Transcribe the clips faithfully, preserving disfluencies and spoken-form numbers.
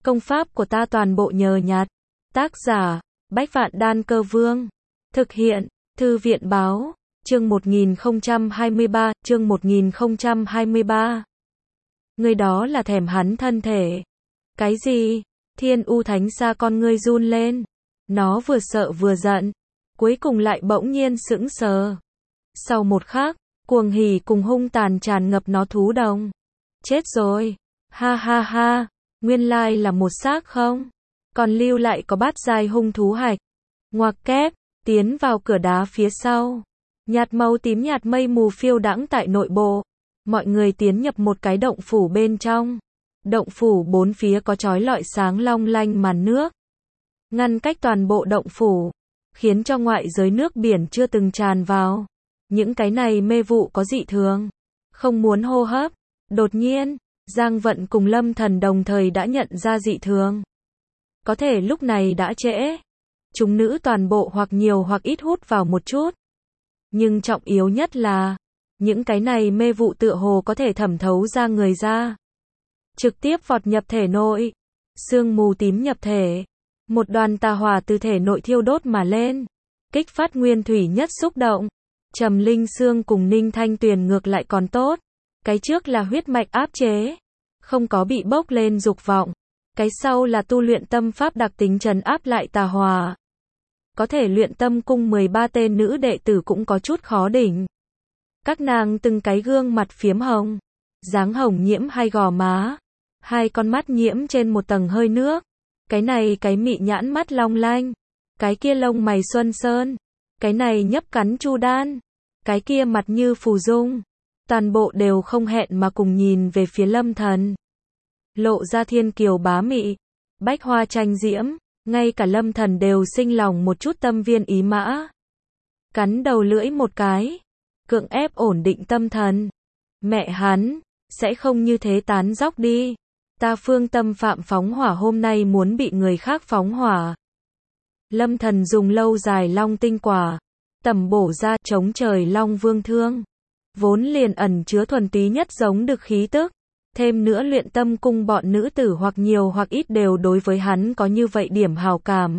Công pháp của ta toàn bộ nhờ nhặt. Tác giả, Bách Vạn Đan Cơ Vương. Thực hiện, Thư viện Báo. Chương một nghìn không trăm hai mươi ba, chương một nghìn không trăm hai mươi ba. Người đó là thèm hắn thân thể. Cái gì? Thiên U Thánh Sa con ngươi run lên. Nó vừa sợ vừa giận. Cuối cùng lại bỗng nhiên sững sờ. Sau một khắc, cuồng hỉ cùng hung tàn tràn ngập nó thú đồng. Chết rồi. Ha ha ha. Nguyên lai là một xác không? Còn lưu lại có bát giai hung thú hạch. Ngoặc kép, tiến vào cửa đá phía sau. Nhạt màu tím nhạt mây mù phiêu đãng tại nội bộ. Mọi người tiến nhập một cái động phủ bên trong. Động phủ bốn phía có chói lọi sáng long lanh màn nước. Ngăn cách toàn bộ động phủ. Khiến cho ngoại giới nước biển chưa từng tràn vào. Những cái này mê vụ có dị thường. Không muốn hô hấp. Đột nhiên, Giang Vận cùng Lâm Thần đồng thời đã nhận ra dị thường. Có thể lúc này đã trễ. Chúng nữ toàn bộ hoặc nhiều hoặc ít hút vào một chút. Nhưng trọng yếu nhất là, những cái này mê vụ tựa hồ có thể thẩm thấu ra người ra. Trực tiếp vọt nhập thể nội. Sương mù tím nhập thể. Một đoàn tà hỏa từ thể nội thiêu đốt mà lên. Kích phát nguyên thủy nhất xúc động. Trầm Linh Sương cùng Ninh Thanh Tuyền ngược lại còn tốt. Cái trước là huyết mạch áp chế. Không có bị bốc lên dục vọng. Cái sau là tu luyện tâm pháp đặc tính trấn áp lại tà hỏa. Có thể luyện tâm cung mười ba tên nữ đệ tử cũng có chút khó đỉnh. Các nàng từng cái gương mặt phiếm hồng. Dáng hồng nhiễm hai gò má. Hai con mắt nhiễm trên một tầng hơi nước. Cái này cái mị nhãn mắt long lanh. Cái kia lông mày xuân sơn. Cái này nhấp cắn chu đan. Cái kia mặt như phù dung. Toàn bộ đều không hẹn mà cùng nhìn về phía Lâm Thần. Lộ ra thiên kiều bá mị. Bách hoa tranh diễm. Ngay cả Lâm Thần đều sinh lòng một chút tâm viên ý mã. Cắn đầu lưỡi một cái. Cưỡng ép ổn định tâm thần. Mẹ hắn, sẽ không như thế tán dóc đi. Ta phương tâm phạm phóng hỏa hôm nay muốn bị người khác phóng hỏa. Lâm Thần dùng lâu dài long tinh quả. Tầm bổ ra chống trời long vương thương. Vốn liền ẩn chứa thuần túy nhất giống được khí tức. Thêm nữa luyện tâm cung bọn nữ tử hoặc nhiều hoặc ít đều đối với hắn có như vậy điểm hào cảm.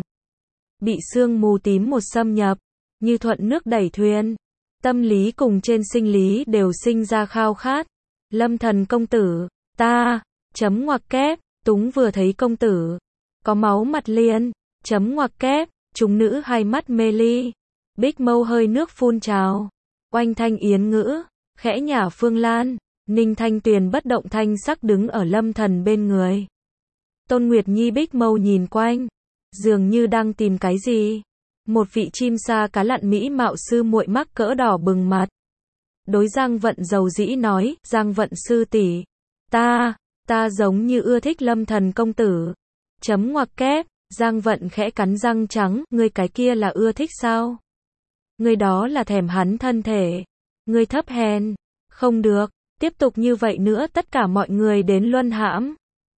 Bị sương mù tím một xâm nhập. Như thuận nước đẩy thuyền. Tâm lý cùng trên sinh lý đều sinh ra khao khát. Lâm Thần công tử. Ta. Chấm ngoặc kép. Túng vừa thấy công tử. Có máu mặt liền. Chấm ngoặc kép. Chúng nữ hai mắt mê ly. Bích mâu hơi nước phun trào. Oanh thanh yến ngữ. Khẽ nhả Phương Lan. Ninh Thanh Tuyền bất động thanh sắc đứng ở Lâm Thần bên người. Tôn Nguyệt Nhi bích mâu nhìn quanh. Dường như đang tìm cái gì. Một vị chim sa cá lặn mỹ mạo sư muội mắc cỡ đỏ bừng mặt. Đối Giang Vận dầu dĩ nói, Giang Vận sư tỷ, ta, ta giống như ưa thích Lâm Thần công tử. Chấm ngoặc kép, Giang Vận khẽ cắn răng trắng, ngươi cái kia là ưa thích sao? Ngươi đó là thèm hắn thân thể. Ngươi thấp hèn. Không được, tiếp tục như vậy nữa tất cả mọi người đến luân hãm.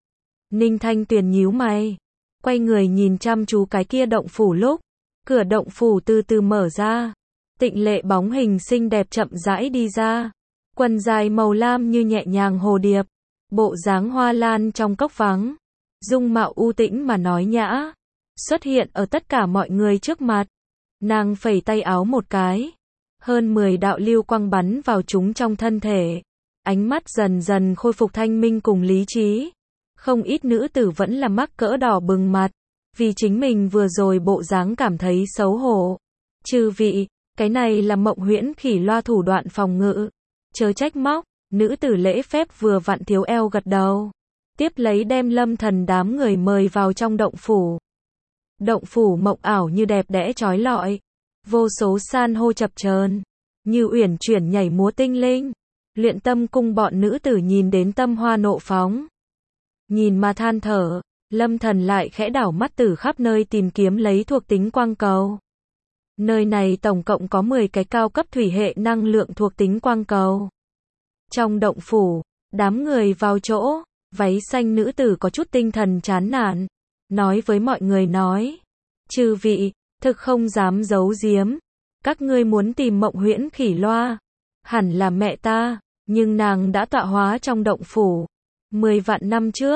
Ninh Thanh Tuyền nhíu mày. Quay người nhìn chăm chú cái kia động phủ lúc. Cửa động phủ từ từ mở ra. Tịnh lệ bóng hình xinh đẹp chậm rãi đi ra. Quần dài màu lam như nhẹ nhàng hồ điệp. Bộ dáng hoa lan trong cốc vắng. Dung mạo u tĩnh mà nói nhã. Xuất hiện ở tất cả mọi người trước mặt. Nàng phẩy tay áo một cái. Hơn mười đạo lưu quang bắn vào chúng trong thân thể. Ánh mắt dần dần khôi phục thanh minh cùng lý trí. Không ít nữ tử vẫn là mắc cỡ đỏ bừng mặt. Vì chính mình vừa rồi bộ dáng cảm thấy xấu hổ. Chư vị, cái này là Mộng Huyễn Khỉ loa thủ đoạn phòng ngự. Chớ trách móc, nữ tử lễ phép vừa vặn thiếu eo gật đầu. Tiếp lấy đem Lâm Thần đám người mời vào trong động phủ. Động phủ mộng ảo như đẹp đẽ chói lọi. Vô số san hô chập chờn, như uyển chuyển nhảy múa tinh linh. Luyện tâm cung bọn nữ tử nhìn đến tâm hoa nộ phóng. Nhìn mà than thở, Lâm Thần lại khẽ đảo mắt từ khắp nơi tìm kiếm lấy thuộc tính quang cầu. Nơi này tổng cộng có mười cái cao cấp thủy hệ năng lượng thuộc tính quang cầu. Trong động phủ, đám người vào chỗ, váy xanh nữ tử có chút tinh thần chán nản. Nói với mọi người nói, chư vị, thực không dám giấu giếm. Các ngươi muốn tìm Mộng Huyễn Khỉ loa. Hẳn là mẹ ta, nhưng nàng đã tọa hóa trong động phủ. Mười vạn năm trước,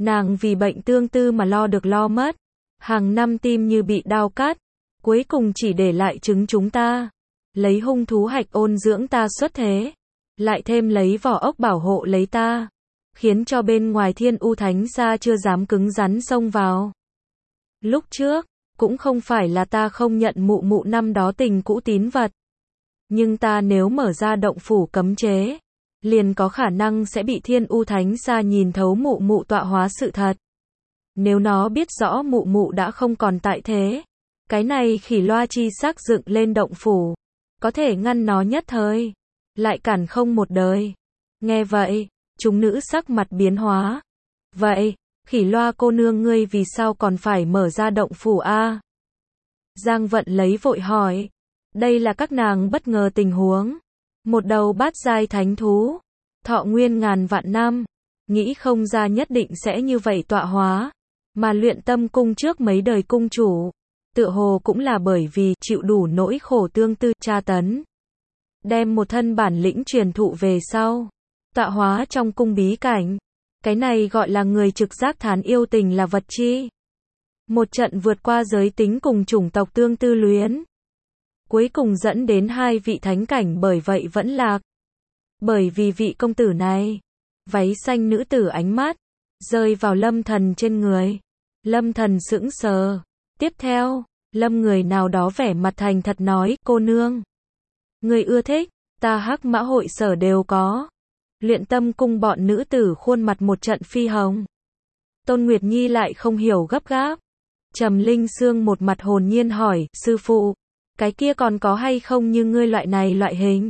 Nàng vì bệnh tương tư mà lo được lo mất. Hàng năm tim như bị đao cắt. Cuối cùng chỉ để lại trứng chúng ta. Lấy hung thú hạch ôn dưỡng ta xuất thế. Lại thêm lấy vỏ ốc bảo hộ lấy ta. Khiến cho bên ngoài Thiên U Thánh Sa chưa dám cứng rắn xông vào. Lúc trước, cũng không phải là ta không nhận mụ mụ năm đó tình cũ tín vật. Nhưng ta nếu mở ra động phủ cấm chế, liền có khả năng sẽ bị Thiên U Thánh Sa nhìn thấu mụ mụ tọa hóa sự thật. Nếu nó biết rõ mụ mụ đã không còn tại thế, cái này khỉ loa chi sắc dựng lên động phủ, có thể ngăn nó nhất thời, lại cản không một đời. Nghe vậy, chúng nữ sắc mặt biến hóa. Vậy, khỉ loa cô nương ngươi vì sao còn phải mở ra động phủ a? Giang Vận lấy vội hỏi. Đây là các nàng bất ngờ tình huống. Một đầu bát giai thánh thú, thọ nguyên ngàn vạn năm, nghĩ không ra nhất định sẽ như vậy tọa hóa, mà luyện tâm cung trước mấy đời cung chủ, tựa hồ cũng là bởi vì chịu đủ nỗi khổ tương tư tra tấn, đem một thân bản lĩnh truyền thụ về sau, tọa hóa trong cung bí cảnh. Cái này gọi là người trực giác thán yêu tình là vật chi. Một trận vượt qua giới tính cùng chủng tộc tương tư luyến, cuối cùng dẫn đến hai vị thánh cảnh bởi vậy vẫn lạc. Bởi vì vị công tử này, váy xanh nữ tử ánh mắt rơi vào Lâm Thần trên người. Lâm Thần sững sờ. Tiếp theo, Lâm người nào đó vẻ mặt thành thật nói, cô nương, người ưa thích, ta Hắc Mã hội sở đều có. Luyện tâm cung bọn nữ tử khuôn mặt một trận phi hồng. Tôn Nguyệt Nhi lại không hiểu gấp gáp. Trầm Linh Sương một mặt hồn nhiên hỏi, sư phụ, cái kia còn có hay không như ngươi loại này loại hình?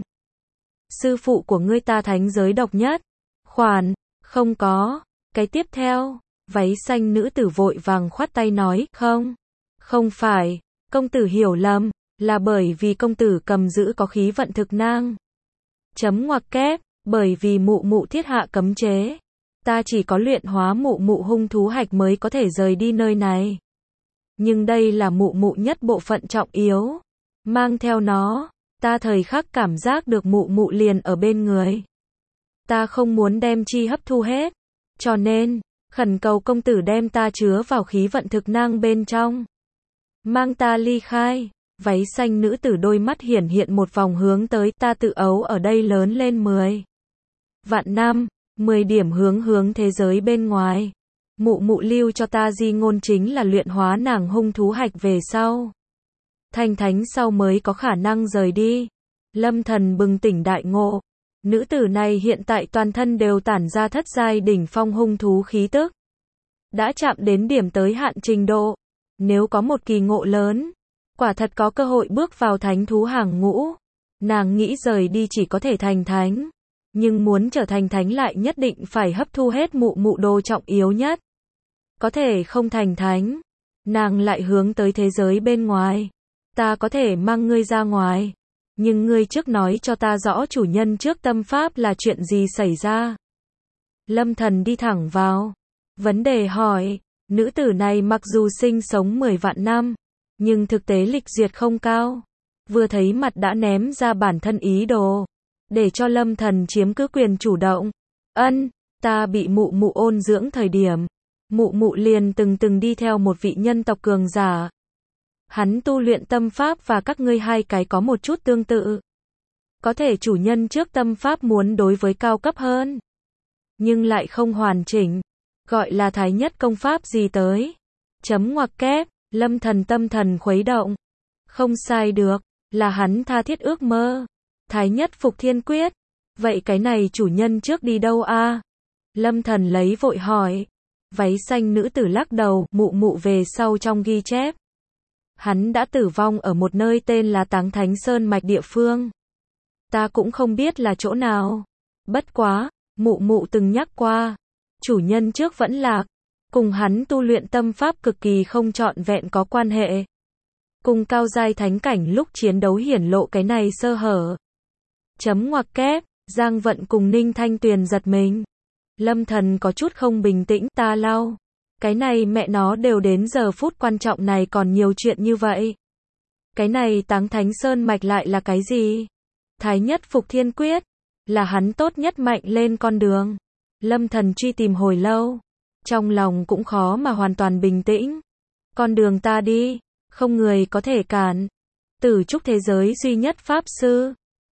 Sư phụ của ngươi ta thánh giới độc nhất. Khoản, không có. Cái tiếp theo, váy xanh nữ tử vội vàng khoát tay nói, không, không phải, công tử hiểu lầm, là bởi vì công tử cầm giữ có khí vận thực nang. Chấm ngoặc kép, bởi vì mụ mụ thiết hạ cấm chế. Ta chỉ có luyện hóa mụ mụ hung thú hạch mới có thể rời đi nơi này. Nhưng đây là mụ mụ nhất bộ phận trọng yếu. Mang theo nó, ta thời khắc cảm giác được mụ mụ liền ở bên người. Ta không muốn đem chi hấp thu hết. Cho nên, khẩn cầu công tử đem ta chứa vào khí vận thực nang bên trong. Mang ta ly khai. Váy xanh nữ tử đôi mắt hiển hiện một vòng hướng tới, ta tự ấu ở đây lớn lên mười vạn năm, mười điểm hướng hướng thế giới bên ngoài. Mụ mụ lưu cho ta di ngôn chính là luyện hóa nàng hung thú hạch về sau. Thành thánh sau mới có khả năng rời đi. Lâm Thần bừng tỉnh đại ngộ. Nữ tử này hiện tại toàn thân đều tản ra thất giai đỉnh phong hung thú khí tức. Đã chạm đến điểm tới hạn trình độ. Nếu có một kỳ ngộ lớn, quả thật có cơ hội bước vào thánh thú hàng ngũ. Nàng nghĩ rời đi chỉ có thể thành thánh. Nhưng muốn trở thành thánh lại nhất định phải hấp thu hết mụ mụ đồ trọng yếu nhất. Có thể không thành thánh. Nàng lại hướng tới thế giới bên ngoài. Ta có thể mang ngươi ra ngoài. Nhưng ngươi trước nói cho ta rõ chủ nhân trước tâm pháp là chuyện gì xảy ra. Lâm Thần đi thẳng vào vấn đề hỏi. Nữ tử này mặc dù sinh sống mười vạn năm, nhưng thực tế lịch duyệt không cao. Vừa thấy mặt đã ném ra bản thân ý đồ, để cho Lâm Thần chiếm cứ quyền chủ động. Ân, ta bị mụ mụ ôn dưỡng thời điểm, mụ mụ liền từng từng đi theo một vị nhân tộc cường giả. Hắn tu luyện tâm pháp và các ngươi hai cái có một chút tương tự. Có thể chủ nhân trước tâm pháp muốn đối với cao cấp hơn, nhưng lại không hoàn chỉnh. Gọi là thái nhất công pháp gì tới. Chấm ngoặc kép, Lâm Thần tâm thần khuấy động. Không sai được, là hắn tha thiết ước mơ. Thái nhất phục thiên quyết. Vậy cái này chủ nhân trước đi đâu a? Lâm Thần lấy vội hỏi. Váy xanh nữ tử lắc đầu, mụ mụ về sau trong ghi chép. Hắn đã tử vong ở một nơi tên là Táng Thánh Sơn Mạch địa phương. Ta cũng không biết là chỗ nào. Bất quá, mụ mụ từng nhắc qua. Chủ nhân trước vẫn lạc. Cùng hắn tu luyện tâm pháp cực kỳ không trọn vẹn có quan hệ. Cùng cao giai thánh cảnh lúc chiến đấu hiển lộ cái này sơ hở. Chấm ngoặc kép, Giang Vận cùng Ninh Thanh Tuyền giật mình. Lâm Thần có chút không bình tĩnh, ta lau. Cái này mẹ nó đều đến giờ phút quan trọng này còn nhiều chuyện như vậy. Cái này Táng Thánh Sơn Mạch lại là cái gì? Thái nhất phục thiên quyết, là hắn tốt nhất mạnh lên con đường. Lâm Thần truy tìm hồi lâu. trong lòng cũng khó mà hoàn toàn bình tĩnh. Con đường ta đi, không người có thể cản. Tử trúc thế giới duy nhất pháp sư,